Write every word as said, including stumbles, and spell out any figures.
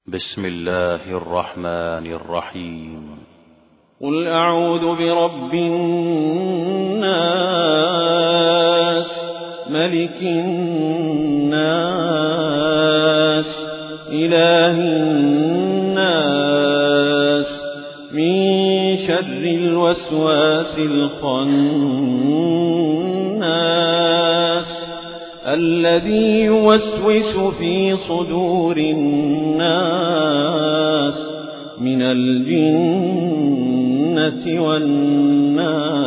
بسم الله الرحمن الرحيم. قل أعوذ برب الناس ملك الناس إله الناس من شر الوسواس الخناس الذي يوسوس في صدور الناس من الجنة والناس.